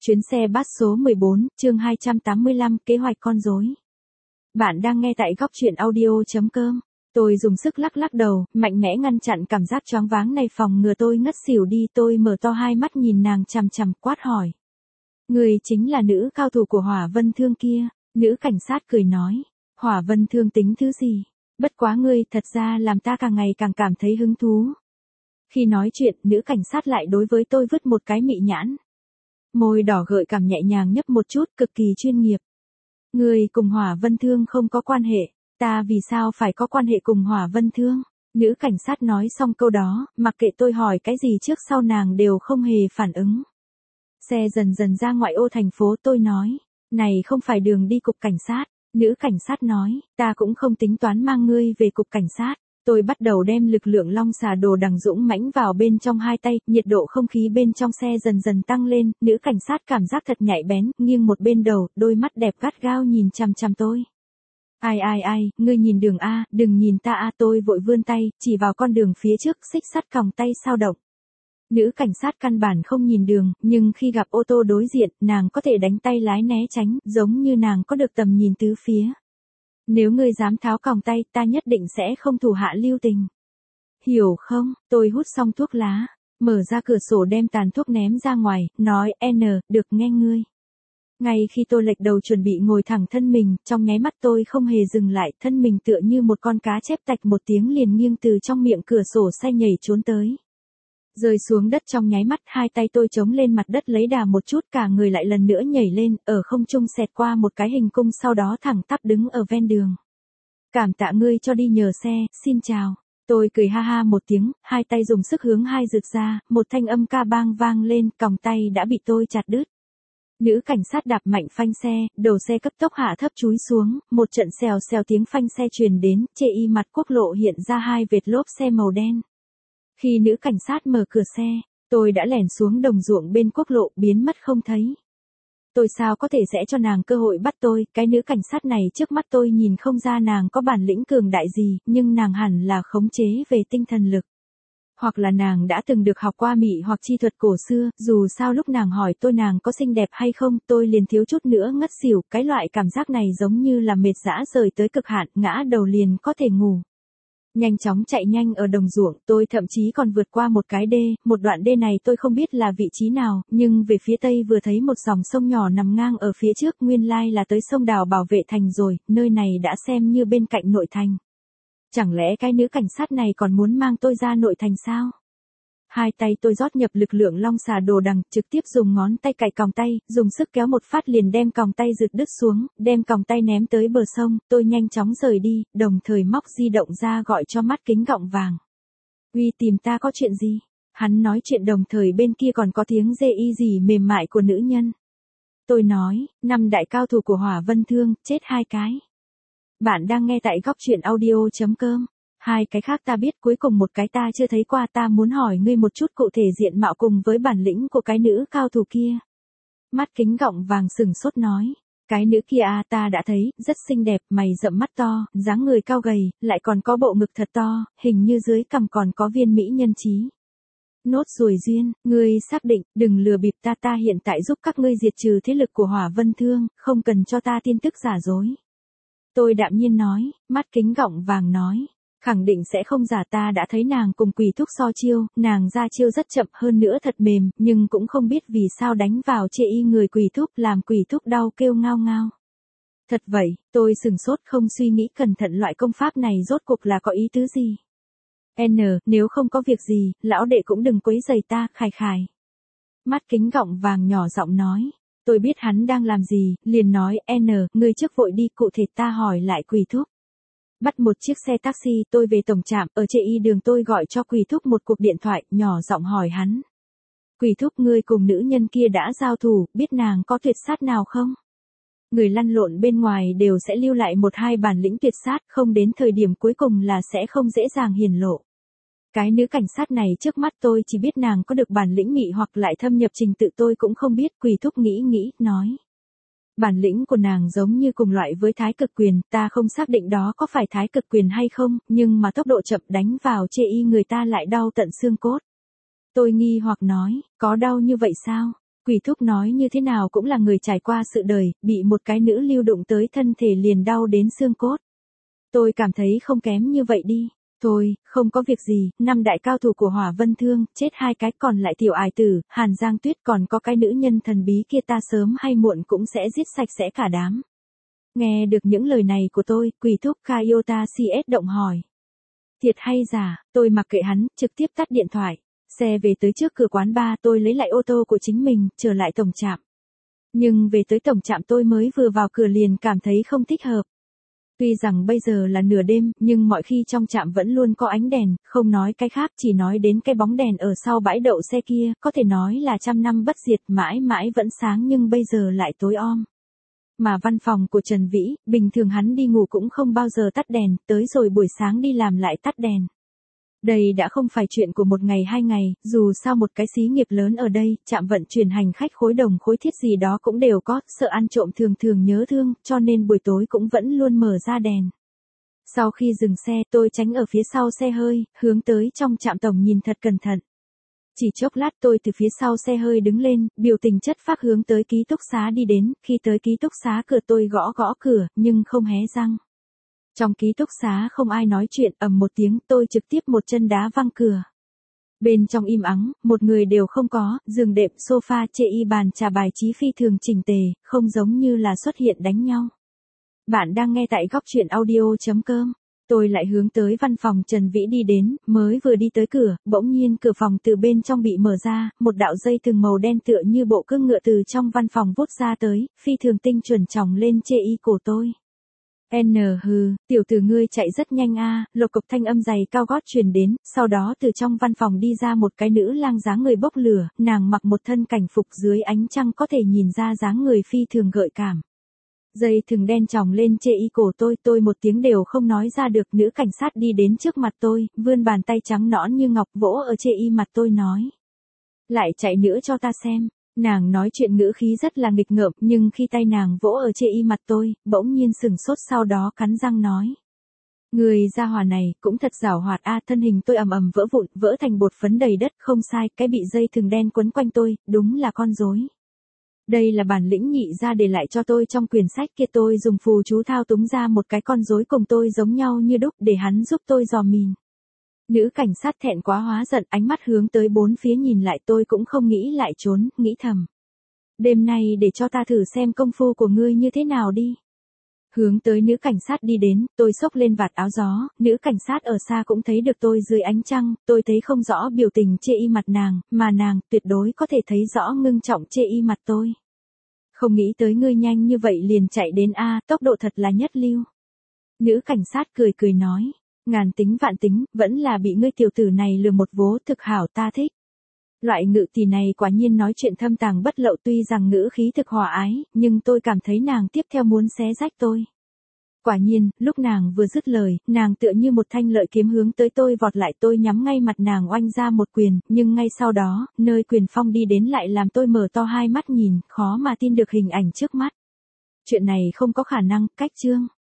Chuyến xe bus số 14, chương 285, kế hoạch con rối. Bạn đang nghe tại góc truyện audio.com. Tôi dùng sức lắc lắc đầu, mạnh mẽ ngăn chặn cảm giác choáng váng này phòng ngừa tôi ngất xỉu đi. Tôi mở to hai mắt nhìn nàng chằm chằm quát hỏi. Người chính là nữ cao thủ của Hỏa Vân Thương kia. Nữ cảnh sát cười nói. Hỏa Vân Thương tính thứ gì? Bất quá ngươi thật ra làm ta càng ngày càng cảm thấy hứng thú. Khi nói chuyện, nữ cảnh sát lại đối với tôi vứt một cái mị nhãn. Môi đỏ gợi cảm nhẹ nhàng nhấp một chút, cực kỳ chuyên nghiệp. Người cùng Hỏa Vân Thương không có quan hệ, ta vì sao phải có quan hệ cùng Hỏa Vân Thương? Nữ cảnh sát nói xong câu đó, mặc kệ tôi hỏi cái gì trước sau nàng đều không hề phản ứng. Xe dần dần ra ngoại ô thành phố, tôi nói, này không phải đường đi cục cảnh sát. Nữ cảnh sát nói, ta cũng không tính toán mang ngươi về cục cảnh sát. Tôi bắt đầu đem lực lượng long xà đồ đằng dũng mãnh vào bên trong hai tay, nhiệt độ không khí bên trong xe dần dần tăng lên, nữ cảnh sát cảm giác thật nhạy bén, nghiêng một bên đầu, đôi mắt đẹp gắt gao nhìn chằm chằm tôi. Ai, ngươi nhìn đường A, đừng nhìn ta A. Tôi vội vươn tay, chỉ vào con đường phía trước, xích sắt còng tay sao động. Nữ cảnh sát căn bản không nhìn đường, nhưng khi gặp ô tô đối diện, nàng có thể đánh tay lái né tránh, giống như nàng có được tầm nhìn tứ phía. Nếu ngươi dám tháo còng tay, ta nhất định sẽ không thủ hạ lưu tình. Hiểu không? Tôi hút xong thuốc lá, mở ra cửa sổ đem tàn thuốc ném ra ngoài, nói, được nghe ngươi. Ngay khi tôi lệch đầu chuẩn bị ngồi thẳng thân mình, trong nháy mắt tôi không hề dừng lại, thân mình tựa như một con cá chép tạch một tiếng liền nghiêng từ trong miệng cửa sổ xe nhảy trốn tới. Rơi xuống đất trong nháy mắt, hai tay tôi chống lên mặt đất lấy đà một chút, cả người lại lần nữa nhảy lên, ở không trung xẹt qua một cái hình cung, sau đó thẳng tắp đứng ở ven đường. Cảm tạ ngươi cho đi nhờ xe, xin chào. Tôi cười ha ha một tiếng, hai tay dùng sức hướng hai rực ra, một thanh âm ca bang vang lên, còng tay đã bị tôi chặt đứt. Nữ cảnh sát đạp mạnh phanh xe, đầu xe cấp tốc hạ thấp chúi xuống, một trận xèo xèo tiếng phanh xe truyền đến, chê y mặt quốc lộ hiện ra hai vệt lốp xe màu đen. Khi nữ cảnh sát mở cửa xe, tôi đã lẻn xuống đồng ruộng bên quốc lộ, biến mất không thấy. Tôi sao có thể sẽ cho nàng cơ hội bắt tôi, cái nữ cảnh sát này trước mắt tôi nhìn không ra nàng có bản lĩnh cường đại gì, nhưng nàng hẳn là khống chế về tinh thần lực. Hoặc là nàng đã từng được học qua mị hoặc chi thuật cổ xưa, dù sao lúc nàng hỏi tôi nàng có xinh đẹp hay không, tôi liền thiếu chút nữa ngất xỉu, cái loại cảm giác này giống như là mệt dã rời tới cực hạn, ngã đầu liền có thể ngủ. Nhanh chóng chạy nhanh ở đồng ruộng, tôi thậm chí còn vượt qua một cái đê, một đoạn đê này tôi không biết là vị trí nào, nhưng về phía tây vừa thấy một dòng sông nhỏ nằm ngang ở phía trước, nguyên lai là tới sông Đào Bảo Vệ Thành rồi, nơi này đã xem như bên cạnh nội thành. Chẳng lẽ cái nữ cảnh sát này còn muốn mang tôi ra nội thành sao? Hai tay tôi rót nhập lực lượng long xà đồ đằng, trực tiếp dùng ngón tay cạy còng tay, dùng sức kéo một phát liền đem còng tay giật đứt xuống, đem còng tay ném tới bờ sông, tôi nhanh chóng rời đi, đồng thời móc di động ra gọi cho mắt kính gọng vàng. Uy, tìm ta có chuyện gì? Hắn nói chuyện đồng thời bên kia còn có tiếng dê y gì mềm mại của nữ nhân. Tôi nói, 5 đại cao thủ của Hỏa Vân Thương, chết 2 cái. Bạn đang nghe tại góc truyện audio.com. 2 cái khác ta biết, cuối cùng một cái ta chưa thấy qua, ta muốn hỏi ngươi một chút cụ thể diện mạo cùng với bản lĩnh của cái nữ cao thủ kia. Mắt kính gọng vàng sừng sốt nói, cái nữ kia à, ta đã thấy, rất xinh đẹp, mày rậm mắt to, dáng người cao gầy, lại còn có bộ ngực thật to, hình như dưới cằm còn có viên mỹ nhân trí. Nốt ruồi duyên, ngươi xác định, đừng lừa bịp ta, ta hiện tại giúp các ngươi diệt trừ thế lực của Hỏa Vân Thương, không cần cho ta tin tức giả dối. Tôi đạm nhiên nói, mắt kính gọng vàng nói. Khẳng định sẽ không giả, ta đã thấy nàng cùng Quỷ Thúc so chiêu, nàng ra chiêu rất chậm, hơn nữa thật mềm, nhưng cũng không biết vì sao đánh vào chê y người Quỷ Thúc, làm Quỷ Thúc đau kêu ngao ngao. Thật vậy, tôi sừng sốt không suy nghĩ cẩn thận loại công pháp này rốt cuộc là có ý tứ gì. Nếu không có việc gì, lão đệ cũng đừng quấy rầy ta, khài khài. Mắt kính gọng vàng nhỏ giọng nói. Tôi biết hắn đang làm gì, liền nói, ngươi trước vội đi, cụ thể ta hỏi lại Quỷ Thúc. Bắt một chiếc xe taxi, tôi về tổng trạm, ở chê y đường tôi gọi cho Quỷ Thúc một cuộc điện thoại, nhỏ giọng hỏi hắn. Quỷ Thúc, ngươi cùng nữ nhân kia đã giao thủ, biết nàng có tuyệt sát nào không? Người lăn lộn bên ngoài đều sẽ lưu lại 1-2 bản lĩnh tuyệt sát, không đến thời điểm cuối cùng là sẽ không dễ dàng hiển lộ. Cái nữ cảnh sát này trước mắt tôi chỉ biết nàng có được bản lĩnh mị hoặc lại thâm nhập trình tự tôi cũng không biết. Quỷ Thúc nghĩ, nói. Bản lĩnh của nàng giống như cùng loại với thái cực quyền, ta không xác định đó có phải thái cực quyền hay không, nhưng mà tốc độ chậm đánh vào chê y người ta lại đau tận xương cốt. Tôi nghi hoặc nói, có đau như vậy sao? Quỷ thúc nói như thế nào cũng là người trải qua sự đời, bị một cái nữ lưu đụng tới thân thể liền đau đến xương cốt. Tôi cảm thấy không kém như vậy đi. Thôi, không có việc gì, 5 đại cao thủ của Hỏa Vân Thương, chết 2 cái còn lại tiểu ải tử, Hàn Giang Tuyết còn có cái nữ nhân thần bí kia ta sớm hay muộn cũng sẽ giết sạch sẽ cả đám. Nghe được những lời này của tôi, quỷ thúc Kayota CS động hỏi. Thiệt hay giả, tôi mặc kệ hắn, trực tiếp tắt điện thoại. Xe về tới trước cửa quán bar tôi lấy lại ô tô của chính mình, trở lại tổng trạm. Nhưng về tới tổng trạm tôi mới vừa vào cửa liền cảm thấy không thích hợp. Tuy rằng bây giờ là nửa đêm, nhưng mọi khi trong trạm vẫn luôn có ánh đèn, không nói cái khác chỉ nói đến cái bóng đèn ở sau bãi đậu xe kia, có thể nói là trăm năm bất diệt mãi mãi vẫn sáng nhưng bây giờ lại tối om. Mà văn phòng của Trần Vĩ, bình thường hắn đi ngủ cũng không bao giờ tắt đèn, tới rồi buổi sáng đi làm lại tắt đèn. Đây đã không phải chuyện của một ngày 2 ngày, dù sao một cái xí nghiệp lớn ở đây, trạm vận chuyển hành khách khối đồng khối thiết gì đó cũng đều có, sợ ăn trộm thường thường nhớ thương, cho nên buổi tối cũng vẫn luôn mở ra đèn. Sau khi dừng xe tôi tránh ở phía sau xe hơi, hướng tới trong trạm tổng nhìn thật cẩn thận. Chỉ chốc lát tôi từ phía sau xe hơi đứng lên, biểu tình chất phác hướng tới ký túc xá đi đến, khi tới ký túc xá cửa tôi gõ gõ cửa, nhưng không hé răng. Trong ký túc xá không ai nói chuyện, ầm một tiếng tôi trực tiếp một chân đá văng cửa. Bên trong im ắng, một người đều không có, giường đệm, sofa, chê y bàn trà bài trí phi thường chỉnh tề, không giống như là xuất hiện đánh nhau. Bạn đang nghe tại góc truyện audio.com. Tôi lại hướng tới văn phòng Trần Vĩ đi đến, mới vừa đi tới cửa, bỗng nhiên cửa phòng từ bên trong bị mở ra, một đạo dây thừng màu đen tựa như bộ cương ngựa từ trong văn phòng vút ra tới, phi thường tinh chuẩn chòng lên chê y cổ tôi. Tiểu tử ngươi chạy rất nhanh a, lộc cộc thanh âm giày cao gót truyền đến, sau đó từ trong văn phòng đi ra một cái nữ lang dáng người bốc lửa, nàng mặc một thân cảnh phục dưới ánh trăng có thể nhìn ra dáng người phi thường gợi cảm. Dây thừng đen chòng lên chê y cổ tôi một tiếng đều không nói ra được, nữ cảnh sát đi đến trước mặt tôi, vươn bàn tay trắng nõn như ngọc vỗ ở chê y mặt tôi nói. Lại chạy nữa cho ta xem. Nàng nói chuyện ngữ khí rất là nghịch ngợm, nhưng khi tay nàng vỗ ở chê y mặt tôi, bỗng nhiên sừng sốt sau đó cắn răng nói. Người gia hỏa này, cũng thật giảo hoạt a, thân hình tôi ầm ầm vỡ vụn, vỡ thành bột phấn đầy đất, không sai, cái bị dây thừng đen quấn quanh tôi, đúng là con rối. Đây là bản lĩnh nhị ra để lại cho tôi trong quyển sách kia, tôi dùng phù chú thao túng ra một cái con rối cùng tôi giống nhau như đúc để hắn giúp tôi dò mìn. Nữ cảnh sát thẹn quá hóa giận, ánh mắt hướng tới bốn phía nhìn lại, tôi cũng không nghĩ lại trốn, nghĩ thầm. Đêm nay để cho ta thử xem công phu của ngươi như thế nào đi. Hướng tới nữ cảnh sát đi đến, tôi xốc lên vạt áo gió, nữ cảnh sát ở xa cũng thấy được tôi dưới ánh trăng, tôi thấy không rõ biểu tình chê y mặt nàng, mà nàng tuyệt đối có thể thấy rõ ngưng trọng chê y mặt tôi. Không nghĩ tới ngươi nhanh như vậy liền chạy đến a, tốc độ thật là nhất lưu. Nữ cảnh sát cười nói. Ngàn tính vạn tính, vẫn là bị ngươi tiểu tử này lừa một vố, thực hảo ta thích. Loại ngự tỷ này quả nhiên nói chuyện thâm tàng bất lậu, tuy rằng ngữ khí thực hòa ái, nhưng tôi cảm thấy nàng tiếp theo muốn xé rách tôi. Quả nhiên, lúc nàng vừa dứt lời, nàng tựa như một thanh lợi kiếm hướng tới tôi vọt lại, tôi nhắm ngay mặt nàng oanh ra một quyền, nhưng ngay sau đó, nơi quyền phong đi đến lại làm tôi mở to hai mắt nhìn, khó mà tin được hình ảnh trước mắt. Chuyện này không có khả năng, cách chương.